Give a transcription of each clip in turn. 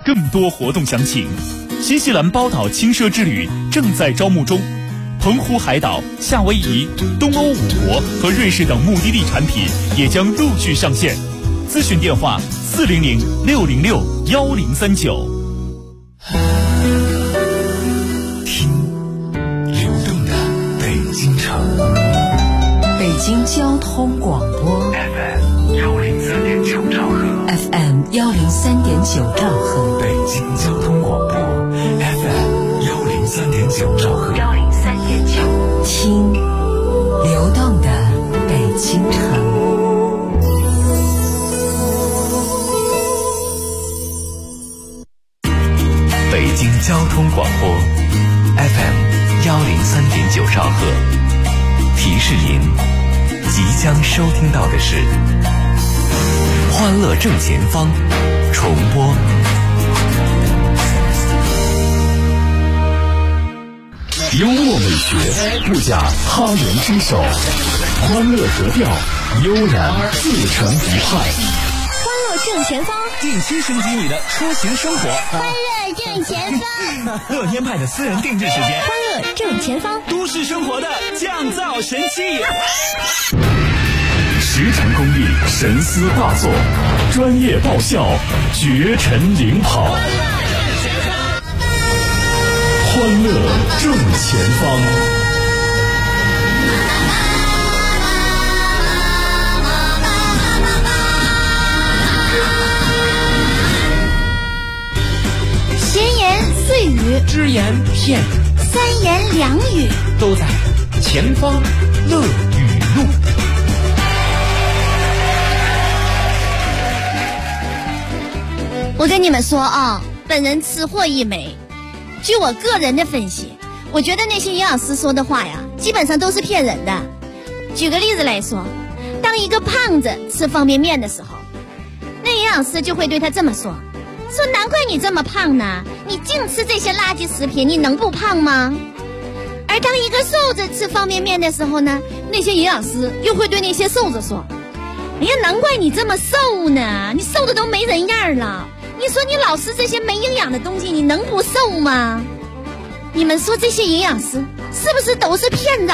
更多活动详情。新西兰包岛轻奢之旅正在招募中，澎湖海岛、夏威夷、东欧5国和瑞士等目的地产品也将陆续上线。咨询电话400-606-1039。 听流动的北京城， 北京交通广播 FM103.9兆赫 ，FM103.9兆赫， 北京交通广播 FM103.9兆赫 ，103.9，听流动的北京城。 北京交通广播 FM103.9兆赫，提示您即将收听到的是欢乐正前方重播。幽默美学不假他人之手，欢乐格调悠然自成一派。 欢乐正前方， 定期升级你的出行生活。 欢乐正前方， 乐天派的私人定制时间。 欢乐正前方， 都市生活的降噪神器。 实诚公益，神思大作，专业爆笑，绝尘领跑。欢乐正前方。 闲言碎语， 只言片语， 三言两语， 都在前方乐语录。 我跟你们说啊，本人吃货一枚。据我个人的分析，我觉得那些营养师说的话呀，基本上都是骗人的。举个例子来说，当一个胖子吃方便面的时候，那营养师就会对他这么说难怪你这么胖呢，你净吃这些垃圾食品，你能不胖吗？而当一个瘦子吃方便面的时候呢，那些营养师又会对那些瘦子说，哎呀，难怪你这么瘦呢，你瘦的都没人样了，你说你老吃这些没营养的东西，你能不瘦吗？你们说这些营养师是不是都是骗子？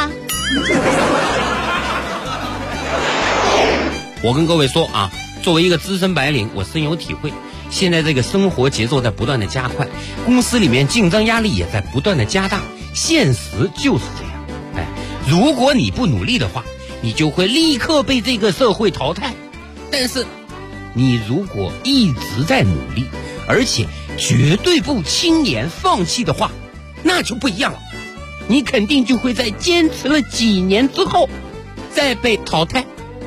我跟各位说啊，作为一个资深白领，我深有体会。现在这个生活节奏在不断的加快，公司里面竞争压力也在不断的加大，现实就是这样。如果你不努力的话，你就会立刻被这个社会淘汰。但是你如果一直在努力，而且绝对不轻言放弃的话，那就不一样了，你肯定就会在坚持了几年之后再被淘汰。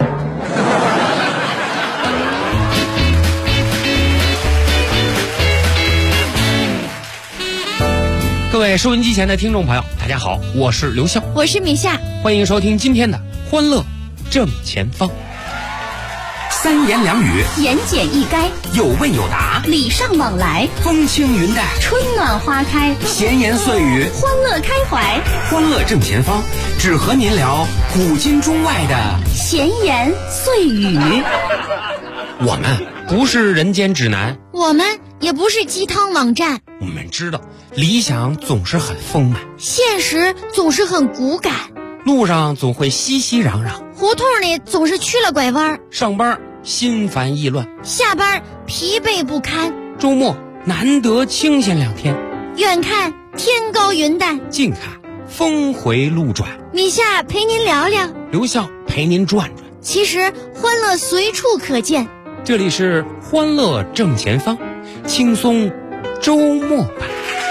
各位收音机前的听众朋友，大家好，我是刘笑， 我是米夏， 欢迎收听今天的欢乐正前方。 三言两语， 言简意赅， 有问有答， 礼尚往来， 风轻云淡， 春暖花开， 闲言碎语， 欢乐开怀。 欢乐正前方，只和您聊古今中外的闲言碎语。 我们不是人间指南， 我们也不是鸡汤网站， 我们知道理想总是很丰满， 现实总是很骨感， 路上总会熙熙攘攘， 胡同里总是去了拐弯， 上班心烦意乱， 下班疲惫不堪， 周末难得清闲2天， 远看天高云淡， 近看峰回路转。 米夏陪您聊聊， 刘笑陪您转转。 其实欢乐随处可见， 这里是欢乐正前方，轻松周末版。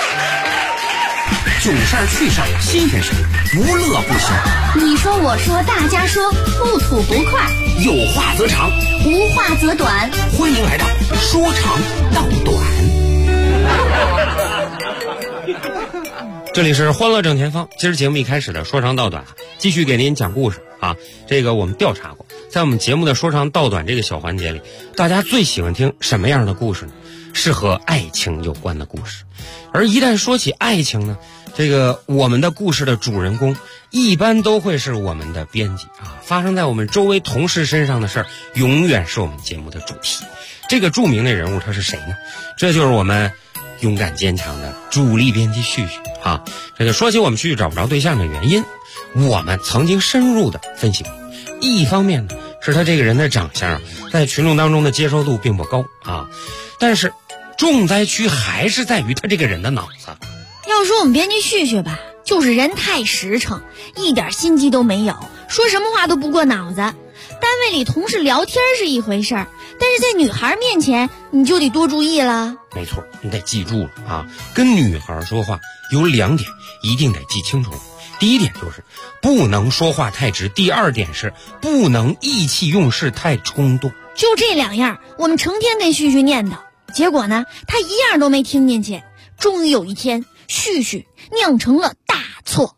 囧事儿趣事儿新鲜事儿，无乐不休。 你说我说大家说，不吐不快， 有话则长， 无话则短。 欢迎来到说长道短。 这里是欢乐正前方，今儿节目一开始的说长道短，继续给您讲故事啊。这个我们调查过，在我们节目的说长道短这个小环节里，大家最喜欢听什么样的故事呢？ 是和爱情有关的故事。而一旦说起爱情呢，这个我们的故事的主人公一般都会是我们的编辑啊，发生在我们周围同事身上的事儿，永远是我们节目的主题。这个著名的人物他是谁呢？这就是我们勇敢坚强的主力编辑旭旭啊。这个说起我们旭旭找不着对象的原因，我们曾经深入的分析过。一方面呢，是他这个人的长相在群众当中的接受度并不高啊，但是重灾区还是在于他这个人的脑子。 要说我们编辑旭旭吧，就是人太实诚，一点心机都没有，说什么话都不过脑子。单位里同事聊天是一回事儿，但是在女孩面前你就得多注意了。 没错，你得记住了啊！跟女孩说话有2点一定得记清楚。第一点就是不能说话太直，第2点是不能意气用事太冲动。 就这2样，我们成天跟旭旭念叨，结果呢，他一样都没听进去。终于有一天，旭旭酿成了大错。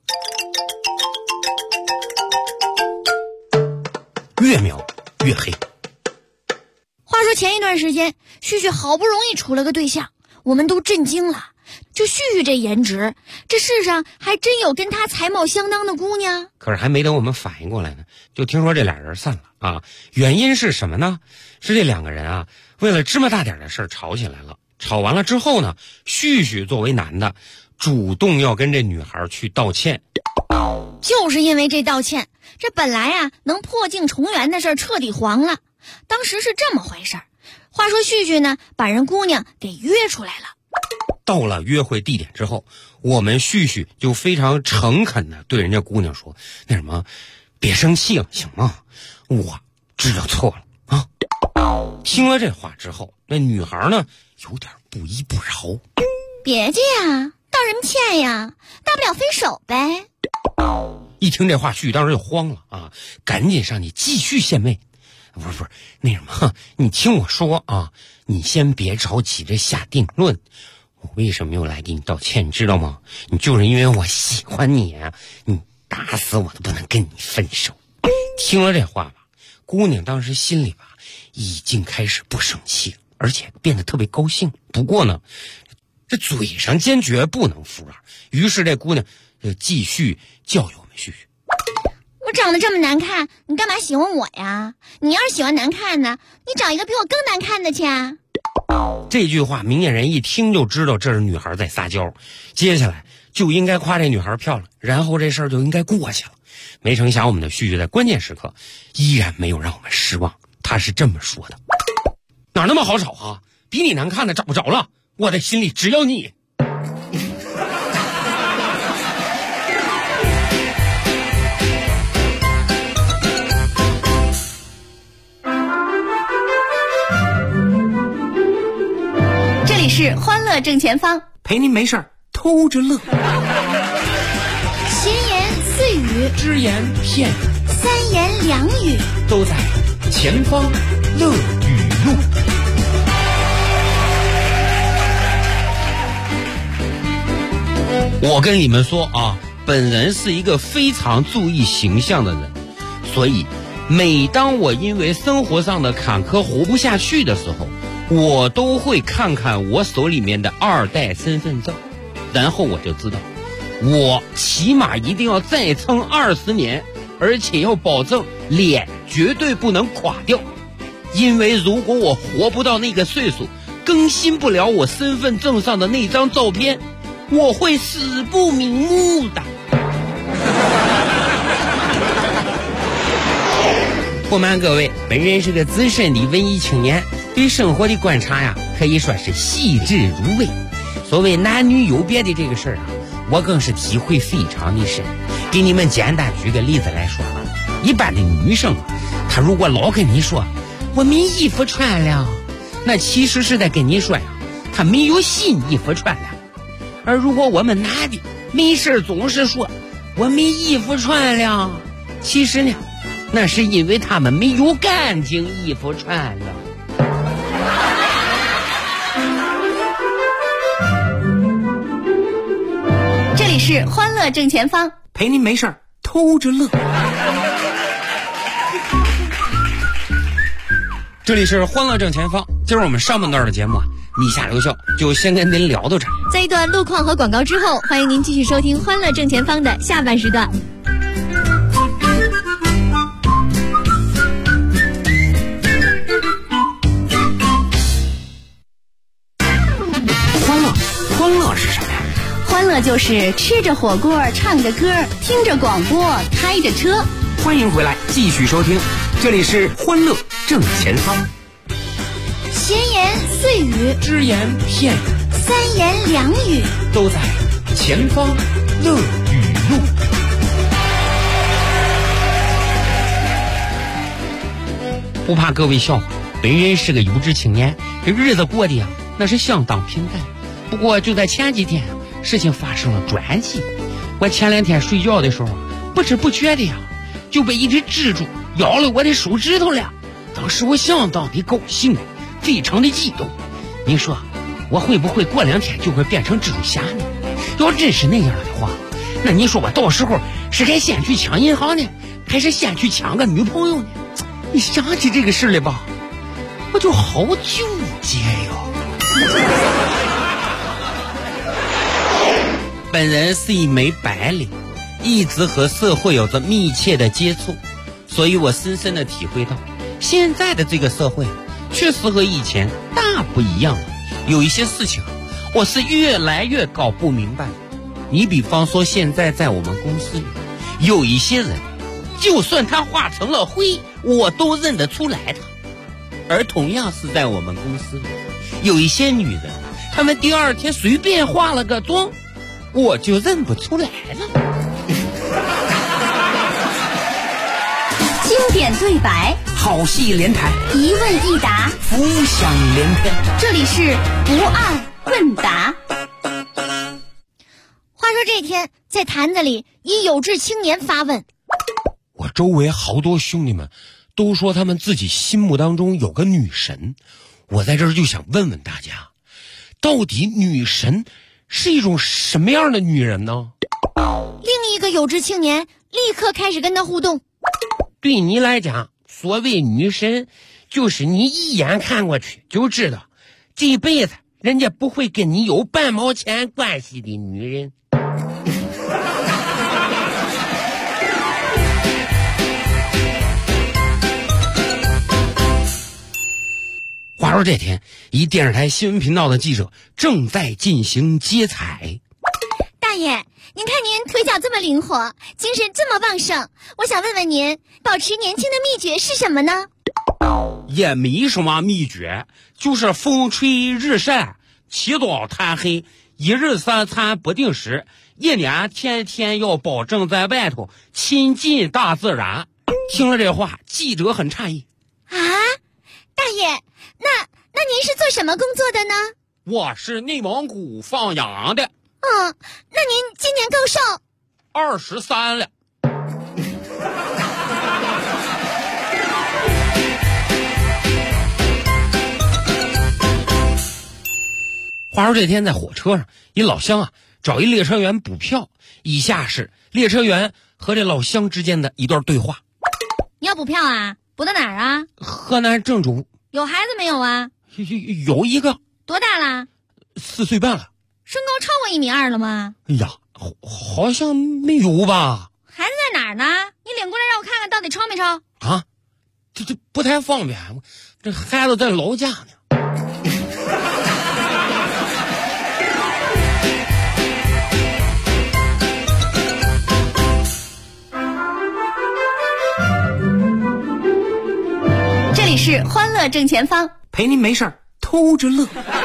越描越黑。 话说前一段时间，旭旭好不容易处了个对象，我们都震惊了。就旭旭这颜值，这世上还真有跟他才貌相当的姑娘。 可是还没等我们反应过来呢，就听说这俩人散了啊！原因是什么呢？是这2个人啊，为了芝麻大点的事吵起来了。吵完了之后呢，旭旭作为男的，主动要跟这女孩去道歉。 就是因为这道歉，这本来啊能破镜重圆的事儿彻底黄了。当时是这么回事儿，话说旭旭呢，把人姑娘给约出来了。 到了约会地点之后，我们旭旭就非常诚恳的对人家姑娘说：“那什么，别生气了，行吗？我知道错了啊。”听了这话之后，那女孩呢有点不依不饶。 别介呀，道什么歉呀？大不了分手呗。 一听这话，旭旭当时就慌了啊，赶紧上去继续献媚。不是，那什么，你听我说啊，你先别着急着下定论。我为什么又来给你道歉，你知道吗？你就是因为我喜欢你啊，你打死我都不能跟你分手。听了这话吧，姑娘当时心里吧已经开始不生气了，而且变得特别高兴。不过呢，这嘴上坚决不能服软，于是这姑娘就继续教育我们旭旭。 我长得这么难看，你干嘛喜欢我呀？你要是喜欢难看呢，你找一个比我更难看的去啊。 这句话明眼人一听就知道这是女孩在撒娇，接下来就应该夸这女孩漂亮，然后这事儿就应该过去了。没成想我们的旭旭在关键时刻依然没有让我们失望，他是这么说的：哪那么好找啊？比你难看的找不着了，我的心里只有你。 是欢乐正前方， 陪您没事偷着乐。 闲言碎语， 只言片语， 三言两语， 都在前方乐语录。 我跟你们说啊，本人是一个非常注意形象的人，所以每当我因为生活上的坎坷活不下去的时候，我都会看看我手里面的2代身份证，然后我就知道我起码一定要再撑20年，而且要保证脸绝对不能垮掉。因为如果我活不到那个岁数，更新不了我身份证上的那张照片，我会死不瞑目的。不瞒各位，本人是个资深的文艺青年，对生活的观察呀，可以说是细致入微。所谓男女有别的这个事儿啊，我更是体会非常的深。给你们简单举个例子来说吧，一般的女生啊，她如果老跟你说我没衣服穿了，那其实是在跟你说呀，她没有新衣服穿了。而如果我们男的没事总是说我没衣服穿了，其实呢，那是因为他们没有干净衣服穿了。 这里是欢乐正前方， 陪您没事偷着乐。 这里是欢乐正前方，今儿我们上半段的节目啊， 你下留校就先跟您聊到这儿。 在一段路况和广告之后，欢迎您继续收听《欢乐正前方》的下半时段。 欢乐是什么呀？ 欢乐就是吃着火锅，唱着歌，听着广播，开着车。 欢迎回来，继续收听，这里是欢乐正前方。 闲言碎语， 只言片语， 三言两语， 都在前方乐语录。 不怕各位笑话，本人是个有志青年，这日子过的呀，那是相当平淡。不过就在前几天，事情发生了转机。我前2天睡觉的时候，不知不觉的呀，就被一只蜘蛛咬了我的手指头了。当时我相当的高兴，非常的激动。你说我会不会过2天就会变成蜘蛛侠呢？要真是那样的话，那你说我到时候是该先去抢银行呢，还是先去抢个女朋友呢？你想起这个事来吧，我就好纠结哟。本人是一枚白领，一直和社会有着密切的接触，所以我深深的体会到，现在的这个社会确实和以前大不一样了。有一些事情我是越来越搞不明白。你比方说现在在我们公司里，有一些人就算他化成了灰，我都认得出来他。而同样是在我们公司里，有一些女人，她们第2天随便化了个妆，我就认不出来了。 经典对白， 好戏连台， 一问一答， 浮想联翩。 这里是不二问答。话说这天，在坛子里，一有志青年发问： 我周围好多兄弟们都说他们自己心目当中有个女神，我在这儿就想问问大家，到底女神是一种什么样的女人呢？ 另一个有志青年立刻开始跟他互动。 对你来讲，所谓女神，就是你一眼看过去就知道，这辈子人家不会跟你有半毛钱关系的女人。话说这天，一电视台新闻频道的记者正在进行接彩。 大爷，您看您腿脚这么灵活，精神这么旺盛，我想问问您，保持年轻的秘诀是什么呢？ 也没什么秘诀，就是风吹日晒，起早贪黑，一日3餐不定时，一年天天要保证在外头亲近大自然。听了这话，记者很诧异。 啊，大爷，那您是做什么工作的呢？ 我是内蒙古放羊的。 那您今年高寿 ？23了。话说这天在火车上，一老乡啊找一列车员补票，以下是列车员和这老乡之间的一段对话。 你要补票啊？补到哪儿啊？ 河南郑州。 有孩子没有啊？ 有一个。 多大了 ？4岁半了。 身高超过1.2米了吗？ 哎呀，好像没有吧。 孩子在哪儿呢？你领过来让我看看到底超没超？ 啊，这不太方便，这孩子在老家呢。 这里是欢乐正前方， 陪您没事儿偷着乐。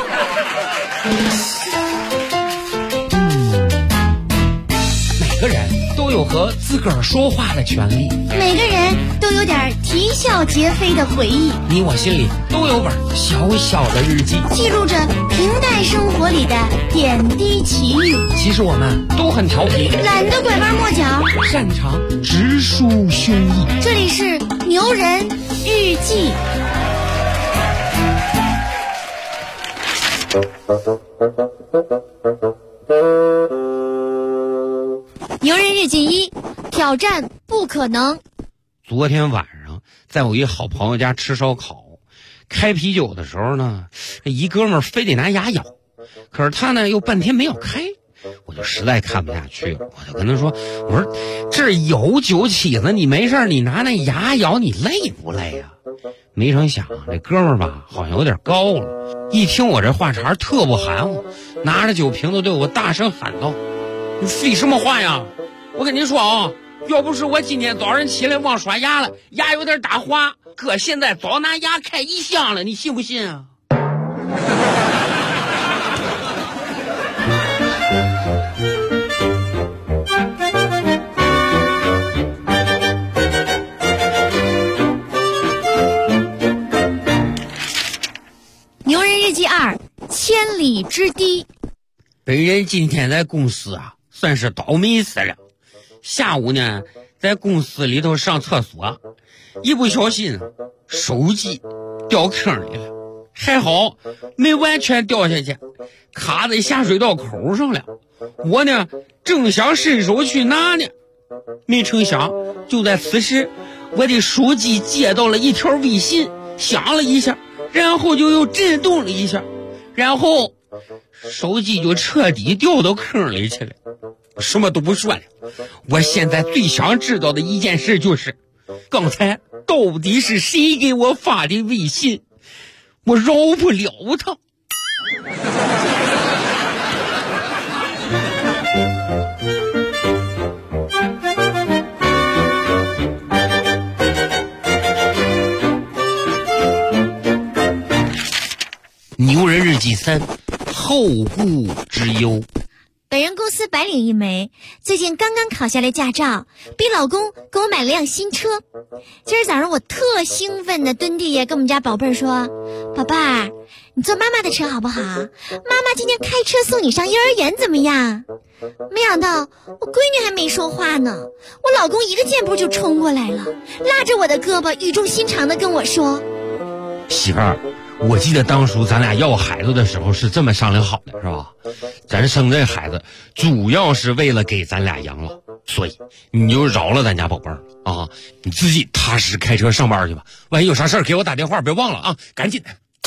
每个人都有和自个儿说话的权利， 每个人都有点啼笑皆非的回忆， 你我心里都有本小小的日记， 记录着平淡生活里的点滴奇遇。 其实我们都很调皮， 懒得拐弯抹角， 擅长直抒胸臆。 这里是牛人日记。牛人日记1，挑战不可能。 昨天晚上在我一好朋友家吃烧烤， 开啤酒的时候呢，一哥们儿非得拿牙咬，可是他呢又半天没有开，我就实在看不下去了，我就跟他说，我说这有酒起子，你没事你拿那牙咬，你累不累啊？没成想这哥们儿吧好像有点高了，一听我这话茬特不含糊，拿着酒瓶子对我大声喊道：“你废什么话呀？我跟你说啊，要不是我今天早上起来忘刷牙了，牙有点打滑，哥现在早拿牙开一箱了，你信不信啊？” 牛人日记2，千里之堤。 本人今天在公司啊，算是倒霉死了。下午呢，在公司里头上厕所，一不小心手机掉坑里了，还好没完全掉下去，卡在下水道口上了。我呢正想伸手去拿呢，没成想就在此时，我的手机接到了一条微信，响了一下，然后就又震动了一下，然后手机就彻底掉到坑里去了。什么都不说了，我现在最想知道的一件事就是，刚才到底是谁给我发的微信？我饶不了他。牛人日记3，后顾之忧。 本人公司白领一枚，最近刚刚考下来驾照，逼老公给我买了辆新车。今儿早上我特兴奋的蹲地下跟我们家宝贝儿说：“宝贝儿，你坐妈妈的车好不好？妈妈今天开车送你上幼儿园怎么样？”没想到我闺女还没说话呢，我老公一个箭步就冲过来了，拉着我的胳膊，语重心长的跟我说：“ 媳妇儿，我记得当初咱俩要孩子的时候是这么商量好的，是吧？咱生这孩子主要是为了给咱俩养老，所以你就饶了咱家宝贝儿啊！你自己踏实开车上班去吧，万一有啥事儿给我打电话，别忘了啊，赶紧的。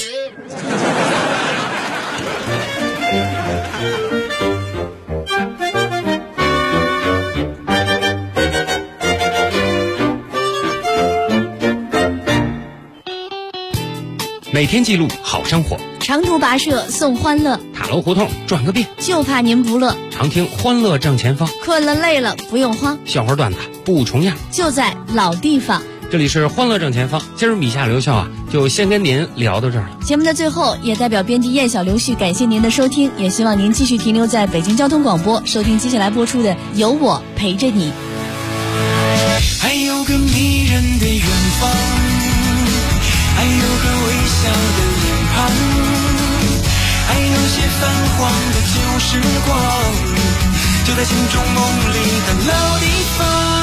每天记录好生活， 长途跋涉送欢乐， 塔楼胡同转个遍， 就怕您不乐。 常听欢乐正前方， 困了累了不用慌， 笑话段子不重样， 就在老地方。 这里是欢乐正前方，今儿米夏刘笑啊，就先跟您聊到这儿了。 节目的最后，也代表编辑燕小刘旭感谢您的收听，也希望您继续停留在北京交通广播，收听接下来播出的《有我陪着你》。 还有个迷人的远方，还有个微笑的脸庞，还有些泛黄的旧时光，就在心中梦里的老地方。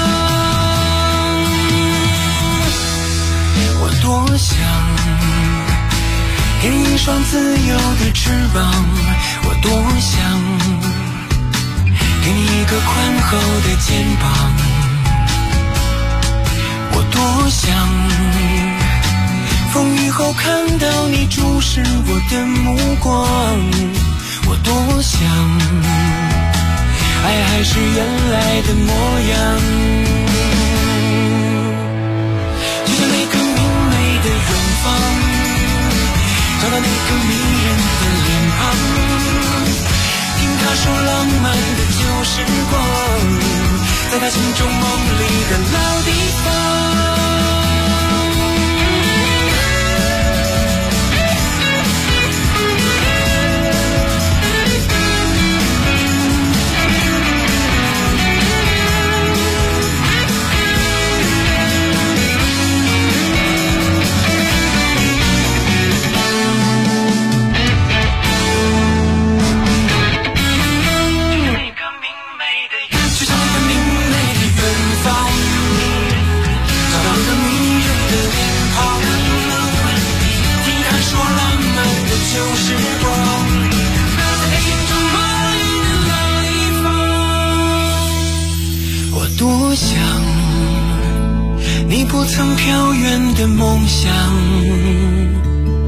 我多想给你一双自由的翅膀，我多想给你一个宽厚的肩膀，我多想风雨后看到你注视我的目光，我多想爱还是原来的模样，就像那个明媚的远方，找到那个迷人的脸庞，听他说浪漫的旧时光，在他心中梦里的老地方。多想你不曾飘远的梦想，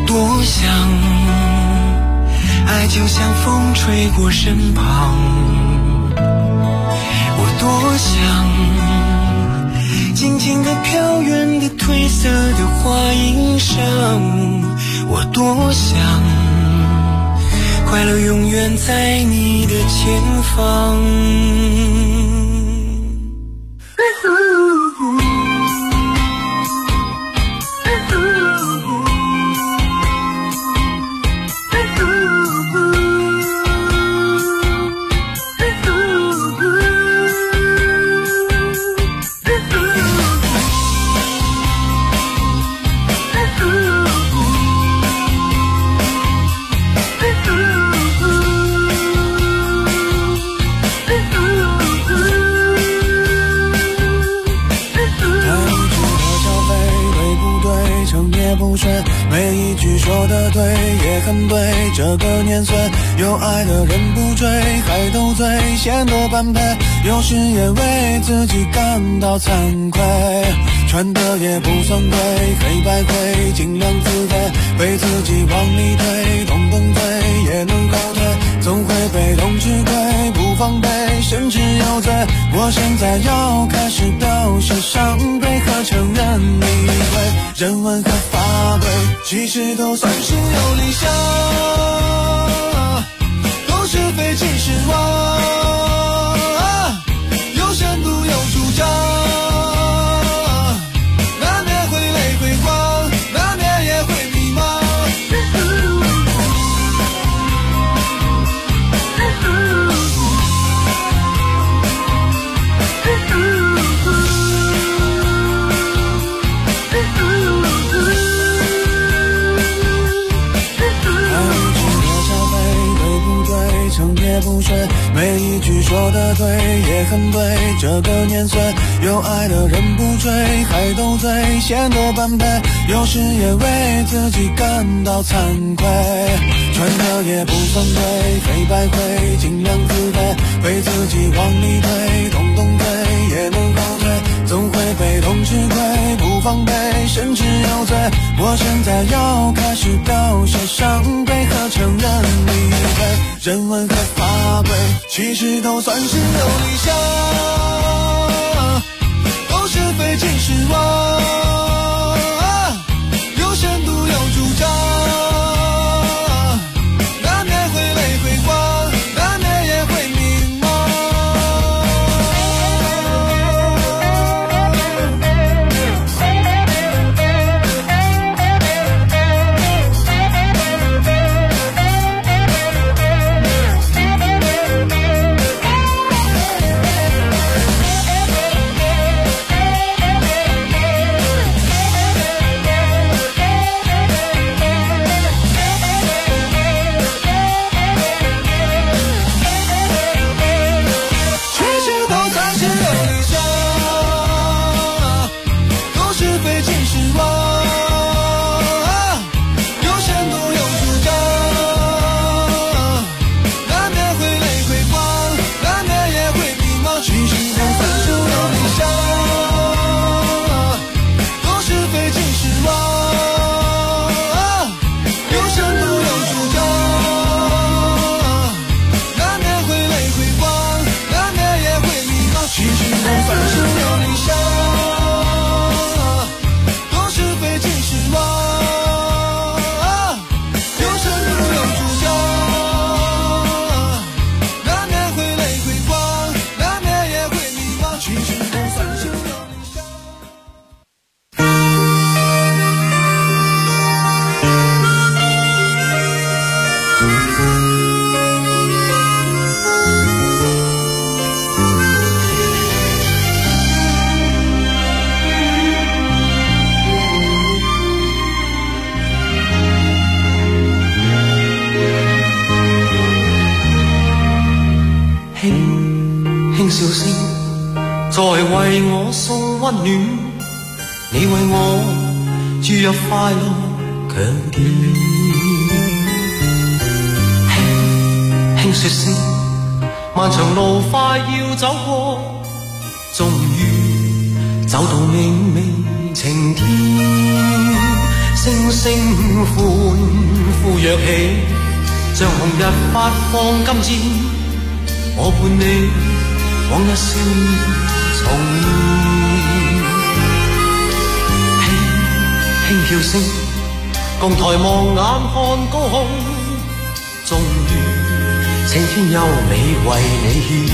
多想，爱就像风吹过身旁，我多想静静地飘远的褪色的花衣裳，我多想快乐永远在你的前方。 每一句说的对也很对，这个年岁有爱的人不追，还斗嘴显得般配，有时也为自己感到惭愧，穿的也不算贵，黑白灰尽量自卑，被自己往里推，动动嘴也能后退，总会被动吃亏，不防备甚至有罪，我现在要开始表示伤悲和承认理会，人文和法规其实都算是有理想，都是非其实妄，有深度有主张，难免会泪会光，难免也会迷茫，也不睡，每一句说的对也很对，这个年岁有爱的人不追，还斗嘴显得般配，有时也为自己感到惭愧，穿的也不算对，黑白灰尽量自卑，被自己往里推，动动嘴也能后退，总会被动吃亏，不防备甚至有罪，我现在要开始表现伤悲和承认理会，人文和法规其实都算是有理想，都是非其实妄，有深度有主张，难免会泪会光，难免也会迷茫。 笑聲在為我送溫暖，你為我注入快樂強電，輕輕說聲漫長路快要走過，終於走到明媚晴天， 星星歡呼躍起，像紅日發放金箭，我伴你往日少年重現。輕飄聲，共抬望眼看高空，終於青天優美為你獻。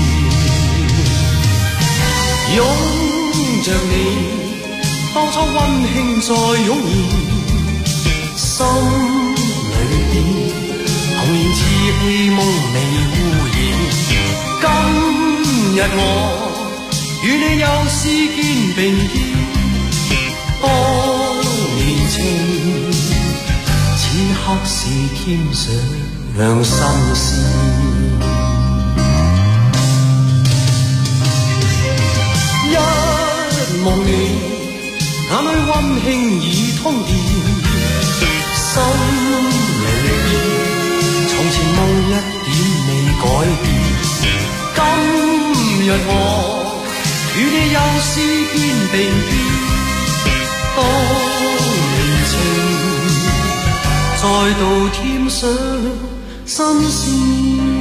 擁着你，當初溫馨再湧現，心裏邊童年稚氣夢未污染。今日我與你又是肩並肩，當年情此刻是添上新鮮。望你眼裏溫馨已通電，心裏邊從前夢一點未改變。今日我與你又是肩並肩，當年情再度添上新鮮。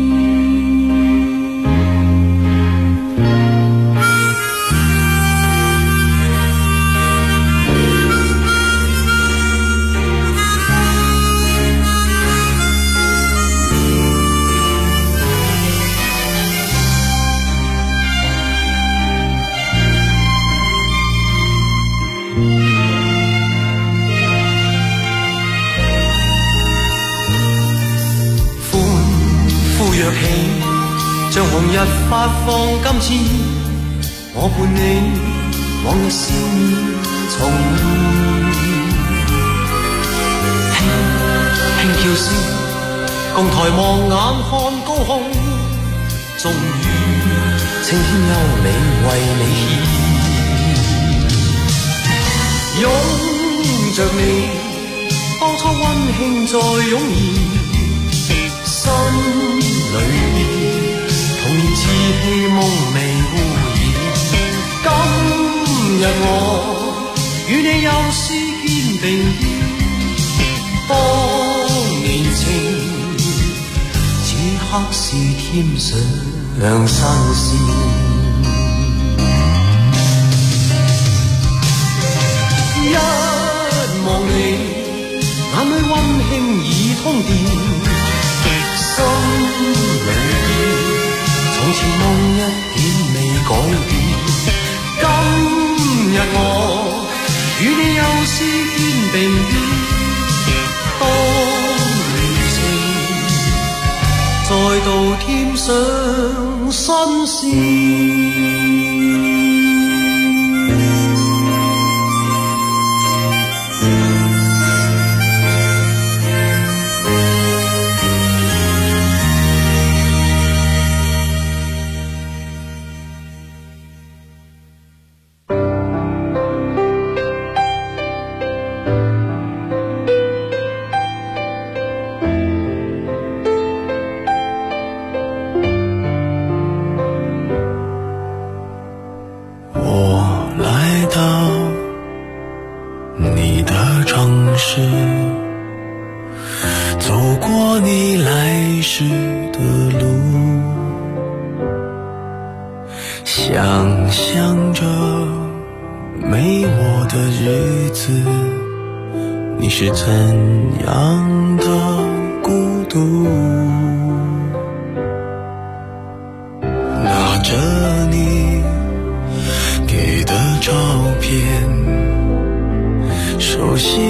像紅日發放金箭，我伴你往日少年重現。輕翹聲，共抬望眼看高空，終於青天優美為你獻。擁着你，當初溫馨再湧現，心裏邊童年稚氣夢未污染。今日我與你又是肩並肩，當年情此刻是添上新鮮。一望你眼裏溫馨已通電，心裏從前夢一點未改變。今日我與你又是肩並肩，當年情再度添上新鮮。 想象着没我的日子，你是怎样的孤独？拿着你给的照片，熟悉